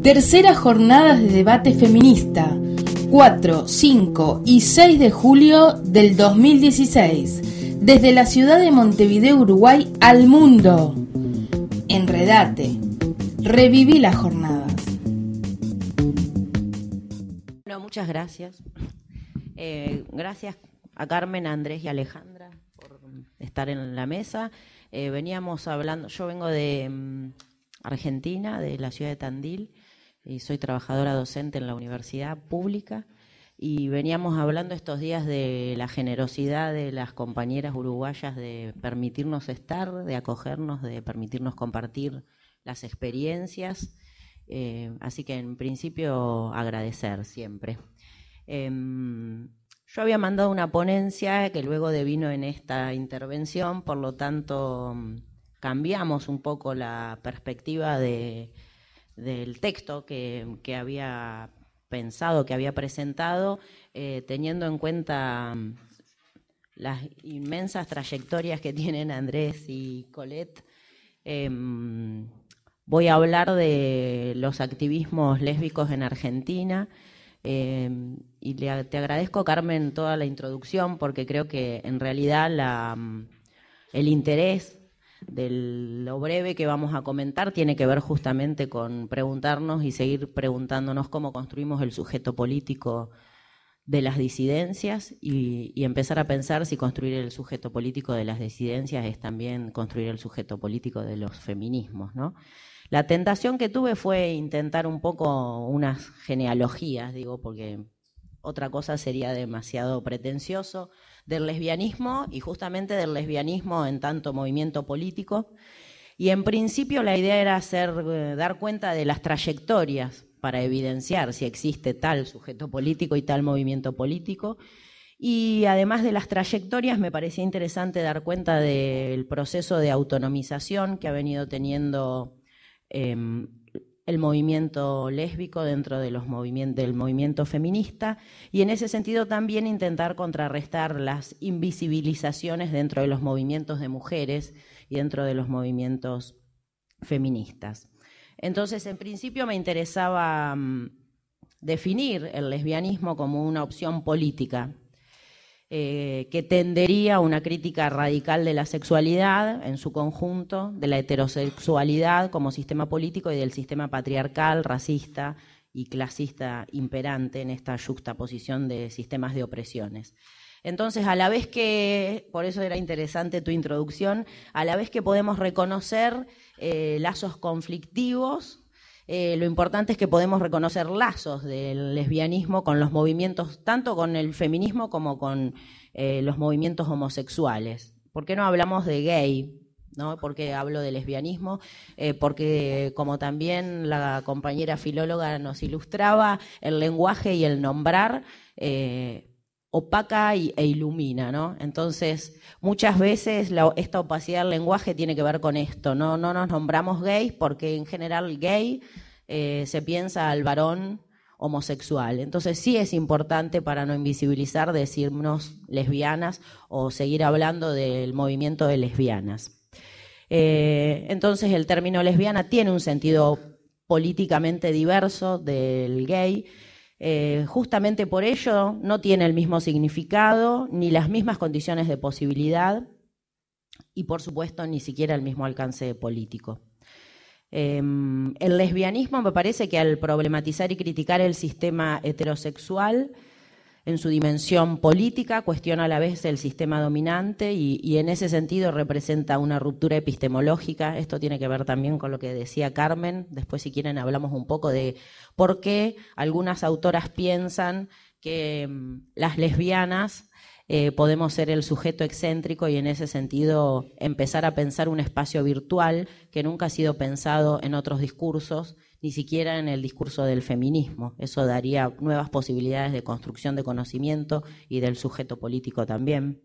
Tercera jornada de debate feminista, 4, 5 y 6 de julio del 2016, desde la ciudad de Montevideo, Uruguay, al mundo. Enredate, reviví las jornadas. Bueno, muchas gracias. Gracias a Carmen, a Andrés y a Alejandra por estar en la mesa. Veníamos hablando, yo vengo de Argentina, de la ciudad de Tandil, y soy trabajadora docente en la universidad pública, y veníamos hablando estos días de la generosidad de las compañeras uruguayas de permitirnos estar, de acogernos, de permitirnos compartir las experiencias, así que en principio agradecer siempre. Yo había mandado una ponencia que luego devino en esta intervención, por lo tanto cambiamos un poco la perspectiva del texto que había pensado, que había presentado, teniendo en cuenta las inmensas trayectorias que tienen Andrés y Colette. Voy a hablar de los activismos lésbicos en Argentina, y te agradezco, Carmen, toda la introducción, porque creo que en realidad el interés de lo breve que vamos a comentar tiene que ver justamente con preguntarnos y seguir preguntándonos cómo construimos el sujeto político de las disidencias y empezar a pensar si construir el sujeto político de las disidencias es también construir el sujeto político de los feminismos, ¿no? La tentación que tuve fue intentar un poco unas genealogías, digo, porque otra cosa sería demasiado pretencioso, del lesbianismo, y justamente del lesbianismo en tanto movimiento político. Y en principio la idea era dar cuenta de las trayectorias para evidenciar si existe tal sujeto político y tal movimiento político. Y además de las trayectorias, me parecía interesante dar cuenta del proceso de autonomización que ha venido teniendo el movimiento lésbico dentro de del movimiento feminista, y en ese sentido también intentar contrarrestar las invisibilizaciones dentro de los movimientos de mujeres y dentro de los movimientos feministas. Entonces, en principio me interesaba definir el lesbianismo como una opción política que tendería a una crítica radical de la sexualidad en su conjunto, de la heterosexualidad como sistema político y del sistema patriarcal, racista y clasista imperante en esta yuxtaposición de sistemas de opresiones. Entonces, a la vez que, por eso era interesante tu introducción, a la vez que podemos reconocer lazos conflictivos, lo importante es que podemos reconocer lazos del lesbianismo con los movimientos, tanto con el feminismo como con los movimientos homosexuales. ¿Por qué no hablamos de gay? ¿No? ¿Por qué hablo de lesbianismo? Porque, como también la compañera filóloga nos ilustraba, el lenguaje y el nombrar opaca e ilumina, ¿no? Entonces, muchas veces esta opacidad del lenguaje tiene que ver con esto. No nos nombramos gays porque en general gay se piensa al varón homosexual. Entonces sí es importante, para no invisibilizar, decirnos lesbianas o seguir hablando del movimiento de lesbianas. Entonces el término lesbiana tiene un sentido políticamente diverso del gay. Justamente por ello no tiene el mismo significado ni las mismas condiciones de posibilidad y, por supuesto, ni siquiera el mismo alcance político. El lesbianismo, me parece que al problematizar y criticar el sistema heterosexual en su dimensión política, cuestiona a la vez el sistema dominante y en ese sentido representa una ruptura epistemológica. Esto tiene que ver también con lo que decía Carmen. Después, si quieren, hablamos un poco de por qué algunas autoras piensan que las lesbianas podemos ser el sujeto excéntrico y en ese sentido empezar a pensar un espacio virtual que nunca ha sido pensado en otros discursos, ni siquiera en el discurso del feminismo. Eso daría nuevas posibilidades de construcción de conocimiento y del sujeto político también.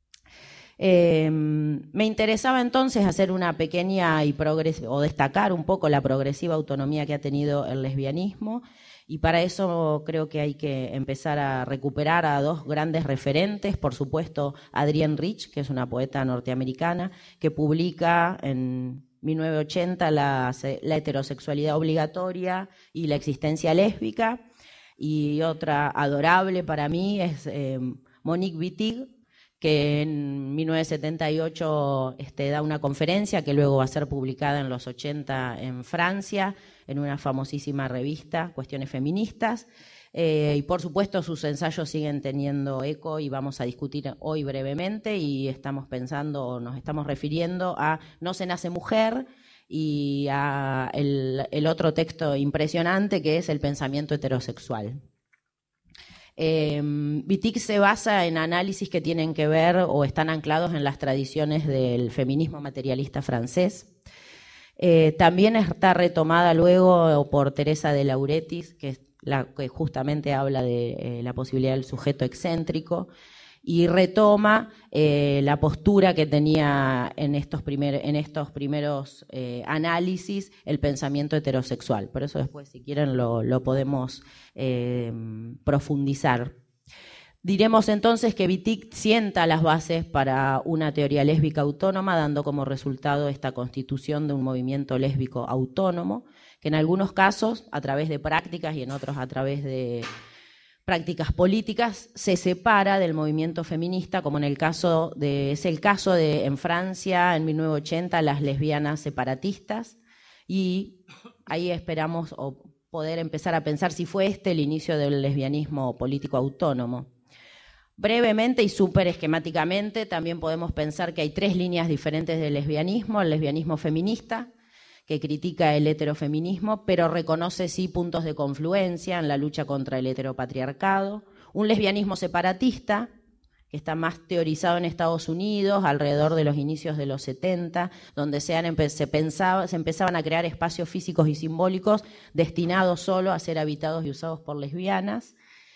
Me interesaba entonces hacer una pequeña o destacar un poco la progresiva autonomía que ha tenido el lesbianismo, y para eso creo que hay que empezar a recuperar a dos grandes referentes. Por supuesto, Adrienne Rich, que es una poeta norteamericana, que publica en 1980 la heterosexualidad obligatoria y la existencia lésbica. Y otra adorable para mí es Monique Wittig, que en 1978 da una conferencia que luego va a ser publicada en los 80 en Francia, en una famosísima revista, Cuestiones Feministas. Y por supuesto sus ensayos siguen teniendo eco y vamos a discutir hoy brevemente, y estamos pensando, o nos estamos refiriendo a No se nace mujer y a el otro texto impresionante que es El pensamiento heterosexual. Wittig se basa en análisis que tienen que ver o están anclados en las tradiciones del feminismo materialista francés. También está retomada luego por Teresa de Lauretis, que es la que justamente habla de la posibilidad del sujeto excéntrico, y retoma la postura que tenía en estos primeros análisis el pensamiento heterosexual. Por eso después, si quieren, lo podemos profundizar. Diremos entonces que Wittig sienta las bases para una teoría lésbica autónoma, dando como resultado esta constitución de un movimiento lésbico autónomo, que en algunos casos, a través de prácticas y en otros a través de prácticas políticas, se separa del movimiento feminista, como en Francia, en 1980, las lesbianas separatistas, y ahí esperamos poder empezar a pensar si fue el inicio del lesbianismo político autónomo. Brevemente y súper esquemáticamente, también podemos pensar que hay tres líneas diferentes del lesbianismo: el lesbianismo feminista, que critica el heterofeminismo, pero reconoce sí puntos de confluencia en la lucha contra el heteropatriarcado. Un lesbianismo separatista, que está más teorizado en Estados Unidos, alrededor de los inicios de los 70, donde se empezaban a crear espacios físicos y simbólicos destinados solo a ser habitados y usados por lesbianas.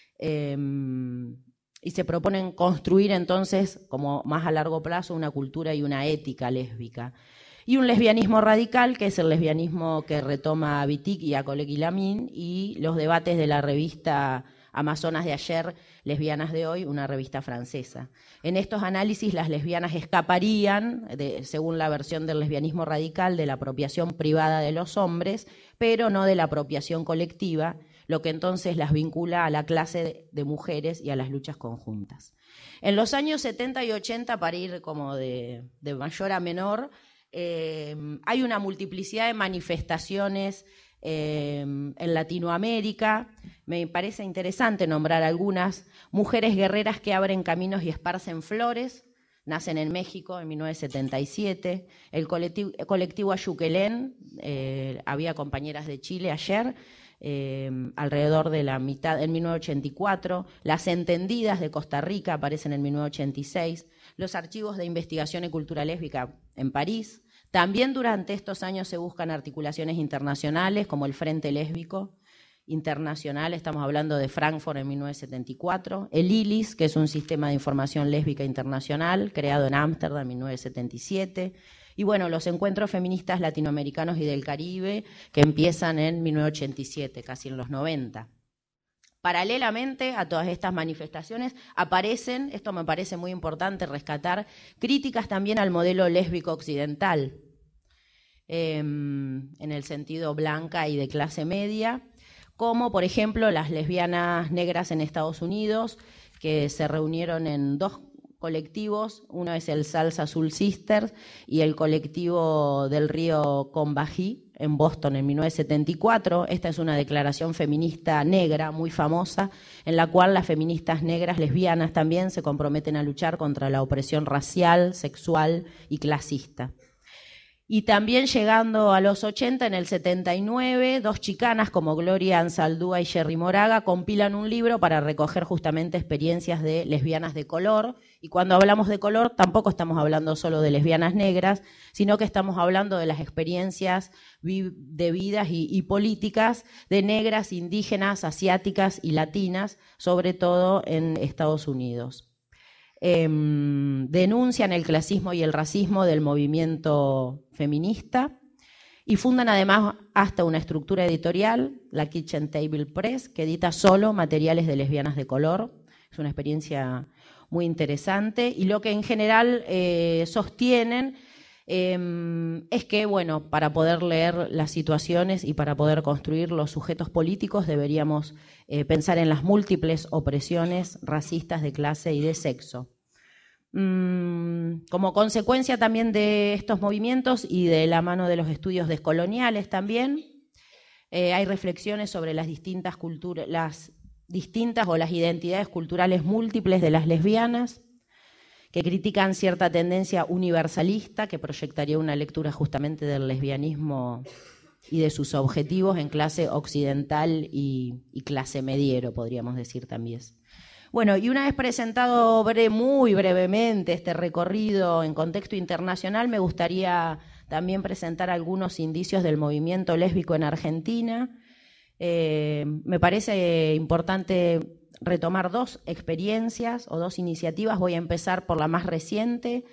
Y se proponen construir entonces, como más a largo plazo, una cultura y una ética lésbica. Y un lesbianismo radical, que es el lesbianismo que retoma a Wittig y a Colegui-Lamin, y los debates de la revista Amazonas de ayer, Lesbianas de hoy, una revista francesa. En estos análisis las lesbianas escaparían, según la versión del lesbianismo radical, de la apropiación privada de los hombres, pero no de la apropiación colectiva, lo que entonces las vincula a la clase de mujeres y a las luchas conjuntas. En los años 70 y 80, para ir como de mayor a menor, hay una multiplicidad de manifestaciones en Latinoamérica. Me parece interesante nombrar algunas: mujeres guerreras que abren caminos y esparcen flores, nacen en México en 1977, el colectivo Ayuquelén, había compañeras de Chile ayer, alrededor de la mitad, en 1984, las Entendidas de Costa Rica aparecen en 1986, los archivos de investigación y cultura lésbica en París. También durante estos años se buscan articulaciones internacionales como el Frente Lésbico Internacional, estamos hablando de Frankfurt en 1974, el ILIS, que es un sistema de información lésbica internacional creado en Ámsterdam en 1977, y bueno, los encuentros feministas latinoamericanos y del Caribe, que empiezan en 1987, casi en los 90. Paralelamente a todas estas manifestaciones aparecen, esto me parece muy importante rescatar, críticas también al modelo lésbico occidental, en el sentido blanca y de clase media, como por ejemplo las lesbianas negras en Estados Unidos, que se reunieron en dos colectivos: uno es el Salsa Soul Sisters y el colectivo del río Combahee en Boston en 1974. Esta es una declaración feminista negra muy famosa, en la cual las feministas negras lesbianas también se comprometen a luchar contra la opresión racial, sexual y clasista. Y también llegando a los 80, en el 79, dos chicanas como Gloria Anzaldúa y Jerry Moraga compilan un libro para recoger justamente experiencias de lesbianas de color. Y cuando hablamos de color, tampoco estamos hablando solo de lesbianas negras, sino que estamos hablando de las experiencias de vidas y políticas de negras, indígenas, asiáticas y latinas, sobre todo en Estados Unidos. Denuncian el clasismo y el racismo del movimiento feminista y fundan además hasta una estructura editorial, la Kitchen Table Press, que edita solo materiales de lesbianas de color. Es una experiencia muy interesante, y lo que en general sostienen es que, bueno, para poder leer las situaciones y para poder construir los sujetos políticos deberíamos pensar en las múltiples opresiones racistas de clase y de sexo. Como consecuencia también de estos movimientos y de la mano de los estudios descoloniales también, hay reflexiones sobre las distintas culturas, las distintas o las identidades culturales múltiples de las lesbianas, que critican cierta tendencia universalista que proyectaría una lectura justamente del lesbianismo y de sus objetivos en clase occidental y clase mediero, podríamos decir también. Bueno, y una vez presentado muy brevemente este recorrido en contexto internacional, me gustaría también presentar algunos indicios del movimiento lésbico en Argentina. Me parece importante retomar dos experiencias o dos iniciativas. Voy a empezar por la más reciente.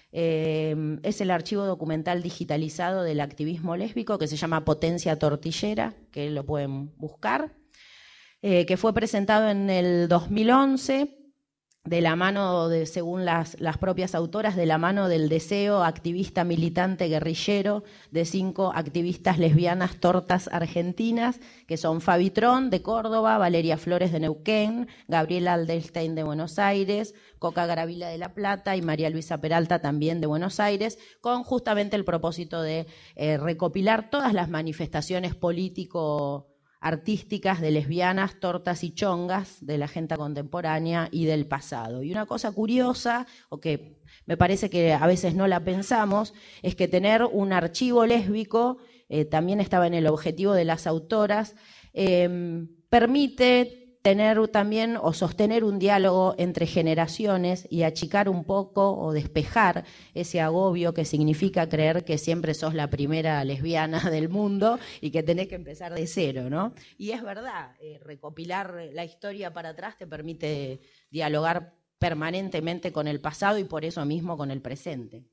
Es el archivo documental digitalizado del activismo lésbico que se llama Potencia Tortillera, que lo pueden buscar, que fue presentado en el 2011 de la mano, según las propias autoras, de la mano del deseo activista, militante, guerrillero de 5 activistas lesbianas tortas argentinas, que son Fabi Tron de Córdoba, Valeria Flores de Neuquén, Gabriela Aldelstein de Buenos Aires, Coca Gravila de La Plata y María Luisa Peralta también de Buenos Aires, con justamente el propósito de recopilar todas las manifestaciones político-artísticas de lesbianas, tortas y chongas de la agenda contemporánea y del pasado. Y una cosa curiosa, o que me parece que a veces no la pensamos, es que tener un archivo lésbico, también estaba en el objetivo de las autoras, permite tener también o sostener un diálogo entre generaciones y achicar un poco o despejar ese agobio que significa creer que siempre sos la primera lesbiana del mundo y que tenés que empezar de cero, ¿no? Y es verdad, recopilar la historia para atrás te permite dialogar permanentemente con el pasado y por eso mismo con el presente.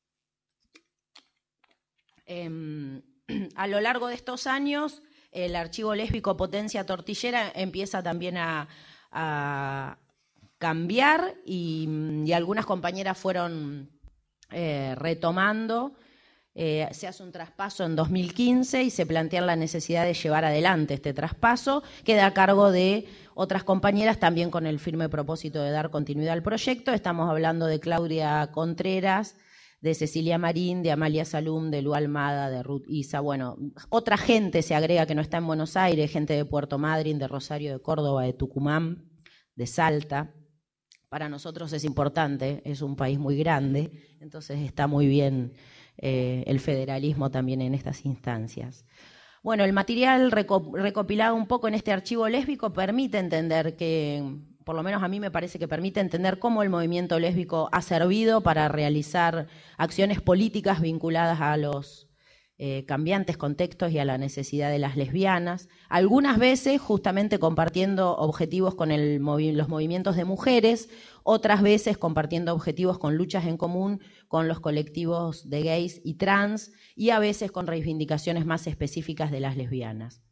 A lo largo de estos años, el archivo lésbico Potencia Tortillera empieza también a cambiar y algunas compañeras fueron retomando. Se hace un traspaso en 2015 y se plantea la necesidad de llevar adelante este traspaso. Queda a cargo de otras compañeras también con el firme propósito de dar continuidad al proyecto. Estamos hablando de Claudia Contreras, de Cecilia Marín, de Amalia Salum, de Lu Almada, de Ruth Isa. Bueno, otra gente se agrega que no está en Buenos Aires, gente de Puerto Madryn, de Rosario, de Córdoba, de Tucumán, de Salta. Para nosotros es importante, es un país muy grande, entonces está muy bien el federalismo también en estas instancias. Bueno, el material recopilado un poco en este archivo lésbico permite entender que, por lo menos a mí me parece que permite entender cómo el movimiento lésbico ha servido para realizar acciones políticas vinculadas a los cambiantes contextos y a la necesidad de las lesbianas, algunas veces justamente compartiendo objetivos con los movimientos de mujeres, otras veces compartiendo objetivos con luchas en común con los colectivos de gays y trans, y a veces con reivindicaciones más específicas de las lesbianas.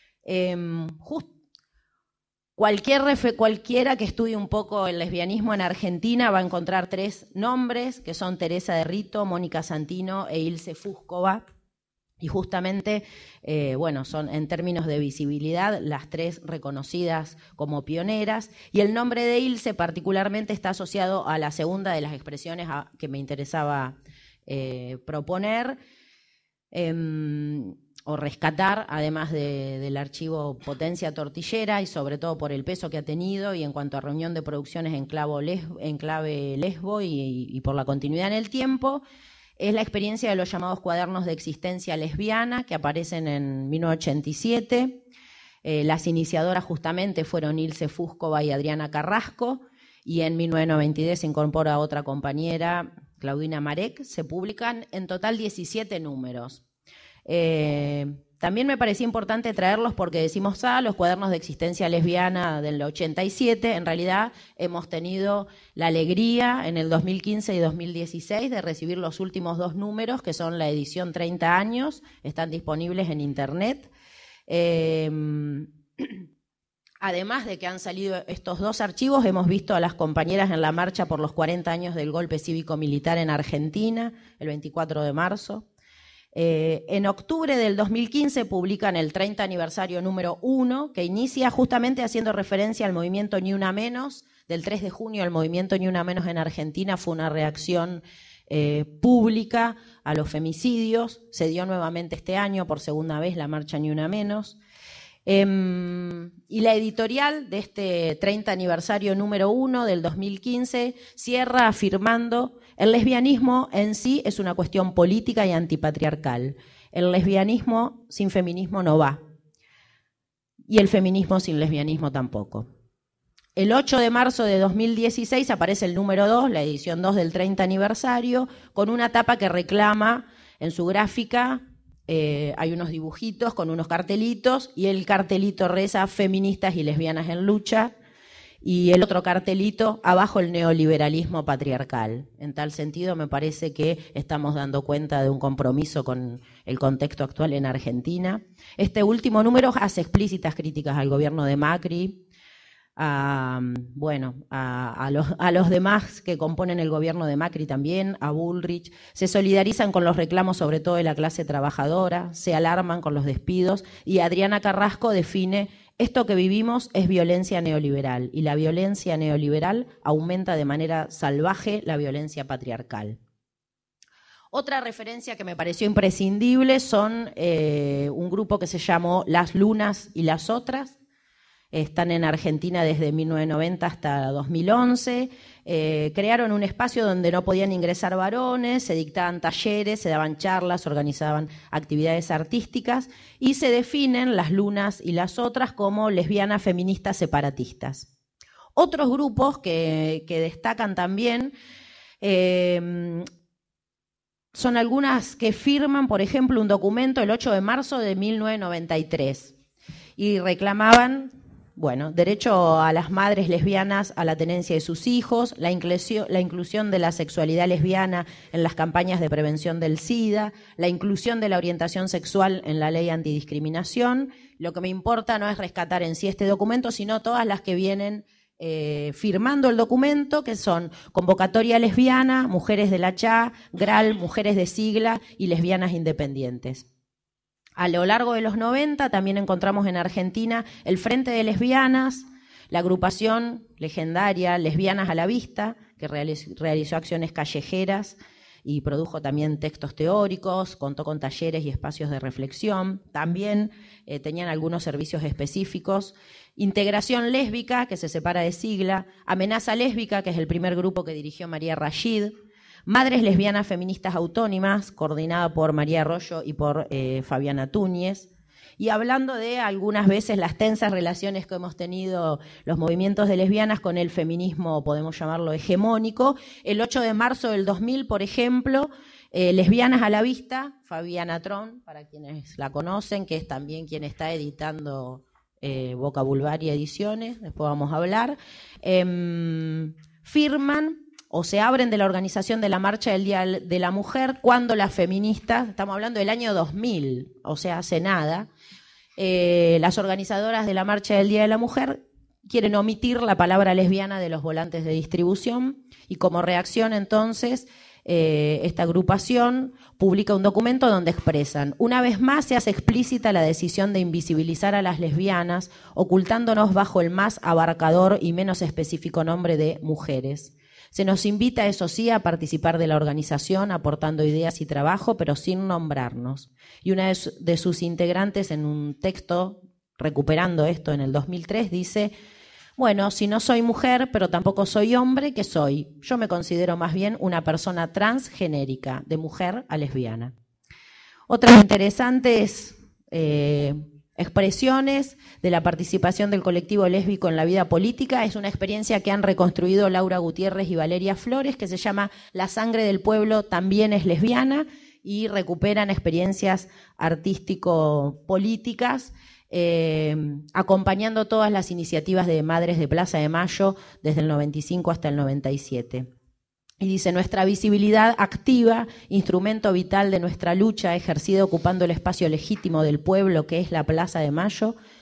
Cualquiera que estudie un poco el lesbianismo en Argentina va a encontrar 3 nombres, que son Teresa de Rito, Mónica Santino e Ilse Fúskova. Y justamente, bueno, son en términos de visibilidad las 3 reconocidas como pioneras. Y el nombre de Ilse particularmente está asociado a la segunda de las expresiones que me interesaba proponer o rescatar, además del archivo Potencia Tortillera, y sobre todo por el peso que ha tenido y en cuanto a reunión de producciones en clave lesbo y por la continuidad en el tiempo. Es la experiencia de los llamados cuadernos de existencia lesbiana, que aparecen en 1987. Las iniciadoras justamente fueron Ilse Fúskova y Adriana Carrasco, y en 1992 se incorpora otra compañera, Claudina Marek. Se publican en total 17 números. También me parecía importante traerlos porque decimos, los cuadernos de existencia lesbiana del 87, en realidad hemos tenido la alegría en el 2015 y 2016 de recibir los últimos 2 números, que son la edición 30 años, están disponibles en internet. Además de que han salido estos dos archivos, hemos visto a las compañeras en la marcha por los 40 años del golpe cívico-militar en Argentina, el 24 de marzo. En octubre del 2015 publican el 30 aniversario número 1, que inicia justamente haciendo referencia al movimiento Ni Una Menos. Del 3 de junio, el movimiento Ni Una Menos en Argentina fue una reacción pública a los femicidios. Se dio nuevamente este año, por segunda vez, la marcha Ni Una Menos. Y la editorial de este 30 aniversario número 1 del 2015 cierra afirmando: el lesbianismo en sí es una cuestión política y antipatriarcal. El lesbianismo sin feminismo no va. Y el feminismo sin lesbianismo tampoco. El 8 de marzo de 2016 aparece el número 2, la edición 2 del 30 aniversario, con una tapa que reclama en su gráfica. Hay unos dibujitos con unos cartelitos y el cartelito reza: feministas y lesbianas en lucha, y el otro cartelito abajo: el neoliberalismo patriarcal. En tal sentido me parece que estamos dando cuenta de un compromiso con el contexto actual en Argentina. Este último número hace explícitas críticas al gobierno de Macri, a los demás que componen el gobierno de Macri también, a Bullrich. Se solidarizan con los reclamos sobre todo de la clase trabajadora, se alarman con los despidos, y Adriana Carrasco define: esto que vivimos es violencia neoliberal, y la violencia neoliberal aumenta de manera salvaje la violencia patriarcal. Otra referencia que me pareció imprescindible son un grupo que se llamó Las Lunas y las Otras. Están en Argentina desde 1990 hasta 2011. Crearon un espacio donde no podían ingresar varones, se dictaban talleres, se daban charlas, organizaban actividades artísticas, y se definen Las Lunas y las Otras como lesbianas feministas separatistas. Otros grupos que destacan también son algunas que firman, por ejemplo, un documento el 8 de marzo de 1993 y reclamaban derecho a las madres lesbianas a la tenencia de sus hijos, la inclusión de la sexualidad lesbiana en las campañas de prevención del SIDA, la inclusión de la orientación sexual en la ley antidiscriminación. Lo que me importa no es rescatar en sí este documento, sino todas las que vienen firmando el documento, que son Convocatoria Lesbiana, Mujeres de la CHA, GRAL, Mujeres de Sigla y Lesbianas Independientes. A lo largo de los 90 también encontramos en Argentina el Frente de Lesbianas, la agrupación legendaria Lesbianas a la Vista, que realizó acciones callejeras y produjo también textos teóricos, contó con talleres y espacios de reflexión. También tenían algunos servicios específicos. Integración Lésbica, que se separa de sigla. Amenaza Lésbica, que es el primer grupo que dirigió María Rashid. Madres Lesbianas Feministas Autónomas, coordinada por María Arroyo y por Fabiana Túñez. Y hablando de algunas veces las tensas relaciones que hemos tenido los movimientos de lesbianas con el feminismo, podemos llamarlo hegemónico, el 8 de marzo del 2000, por ejemplo, Lesbianas a la Vista, Fabiana Tron, para quienes la conocen, que es también quien está editando Boca Bulvaria Ediciones, después vamos a hablar, firman o se abren de la organización de la Marcha del Día de la Mujer cuando las feministas, estamos hablando del año 2000, o sea, hace nada, las organizadoras de la Marcha del Día de la Mujer quieren omitir la palabra lesbiana de los volantes de distribución, y como reacción entonces esta agrupación publica un documento donde expresan: una vez más se hace explícita la decisión de invisibilizar a las lesbianas, ocultándonos bajo el más abarcador y menos específico nombre de mujeres. Se nos invita, eso sí, a participar de la organización, aportando ideas y trabajo, pero sin nombrarnos. Y una de sus integrantes, en un texto recuperando esto en el 2003, dice: bueno, si no soy mujer, pero tampoco soy hombre, ¿qué soy? Yo me considero más bien una persona transgenérica, de mujer a lesbiana. Otras interesantes expresiones de la participación del colectivo lésbico en la vida política es una experiencia que han reconstruido Laura Gutiérrez y Valeria Flores, que se llama La sangre del pueblo también es lesbiana, y recuperan experiencias artístico-políticas acompañando todas las iniciativas de Madres de Plaza de Mayo desde el 95 hasta el 97. Y dice: nuestra visibilidad activa, instrumento vital de nuestra lucha, ejercida ocupando el espacio legítimo del pueblo que es la Plaza de Mayo,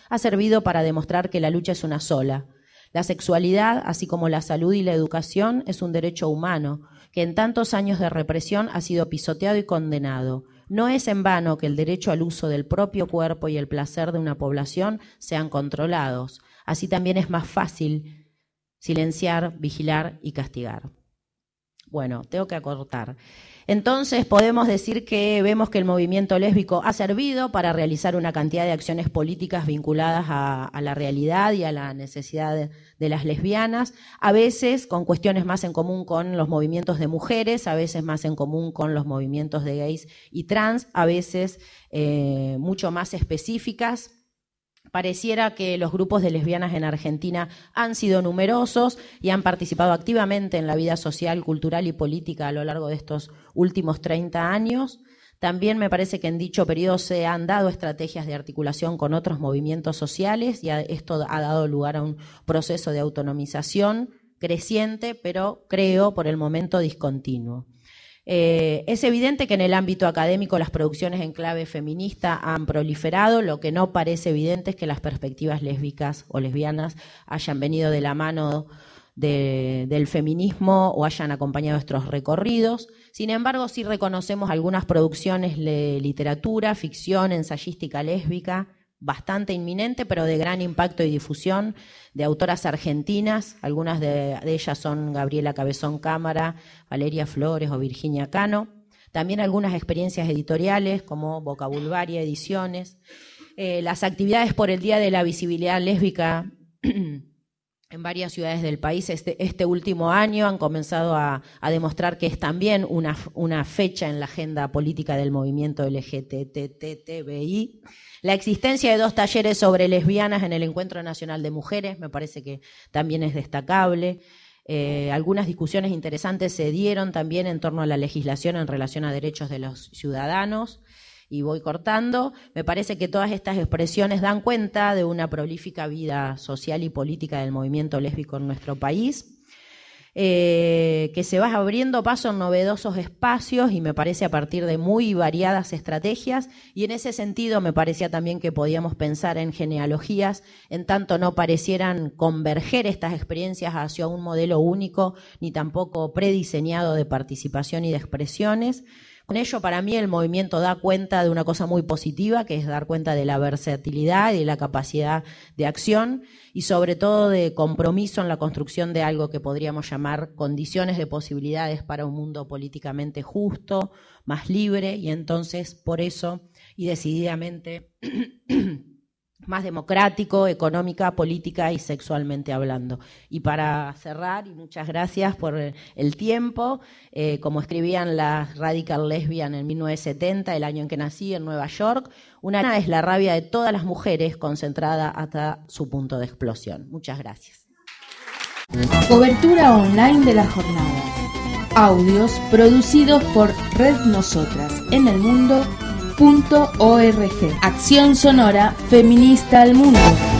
ha servido para demostrar que la lucha es una sola. La sexualidad, así como la salud y la educación, es un derecho humano, que en tantos años de represión ha sido pisoteado y condenado. No es en vano que el derecho al uso del propio cuerpo y el placer de una población sean controlados. Así también es más fácil silenciar, vigilar y castigar. Bueno, tengo que acortar. Entonces podemos decir que vemos que el movimiento lésbico ha servido para realizar una cantidad de acciones políticas vinculadas a la realidad y a la necesidad de las lesbianas, a veces con cuestiones más en común con los movimientos de mujeres, a veces más en común con los movimientos de gays y trans, a veces mucho más específicas. Pareciera que los grupos de lesbianas en Argentina han sido numerosos y han participado activamente en la vida social, cultural y política a lo largo de estos últimos 30 años. También me parece que en dicho periodo se han dado estrategias de articulación con otros movimientos sociales y esto ha dado lugar a un proceso de autonomización creciente, pero creo por el momento discontinuo. Es evidente que en el ámbito académico las producciones en clave feminista han proliferado, lo que no parece evidente es que las perspectivas lésbicas o lesbianas hayan venido de la mano del feminismo o hayan acompañado estos recorridos. Sin embargo, sí reconocemos algunas producciones de literatura, ficción, ensayística lésbica, bastante inminente, pero de gran impacto y difusión, de autoras argentinas. Algunas de ellas son Gabriela Cabezón Cámara, Valeria Flores o Virginia Cano. También algunas experiencias editoriales como Vocabulvaria Ediciones. Las actividades por el Día de la Visibilidad Lésbica en varias ciudades del país este último año han comenzado a demostrar que es también una fecha en la agenda política del movimiento LGTBI. La existencia de 2 talleres sobre lesbianas en el Encuentro Nacional de Mujeres me parece que también es destacable. Algunas discusiones interesantes se dieron también en torno a la legislación en relación a derechos de los ciudadanos. Y voy cortando. Me parece que todas estas expresiones dan cuenta de una prolífica vida social y política del movimiento lésbico en nuestro país, que se va abriendo paso en novedosos espacios y me parece a partir de muy variadas estrategias, y en ese sentido me parecía también que podíamos pensar en genealogías, en tanto no parecieran converger estas experiencias hacia un modelo único ni tampoco prediseñado de participación y de expresiones. Con ello, para mí, el movimiento da cuenta de una cosa muy positiva, que es dar cuenta de la versatilidad y de la capacidad de acción y sobre todo de compromiso en la construcción de algo que podríamos llamar condiciones de posibilidades para un mundo políticamente justo, más libre y entonces, por eso y decididamente, más democrático, económica, política y sexualmente hablando. Y para cerrar, y muchas gracias por el tiempo, como escribían las Radical Lesbian en 1970, el año en que nací en Nueva York, una es la rabia de todas las mujeres concentrada hasta su punto de explosión. Muchas gracias. Cobertura online de las jornadas. Audios producidos por Red Nosotras en el Mundo.org. Acción sonora feminista al mundo.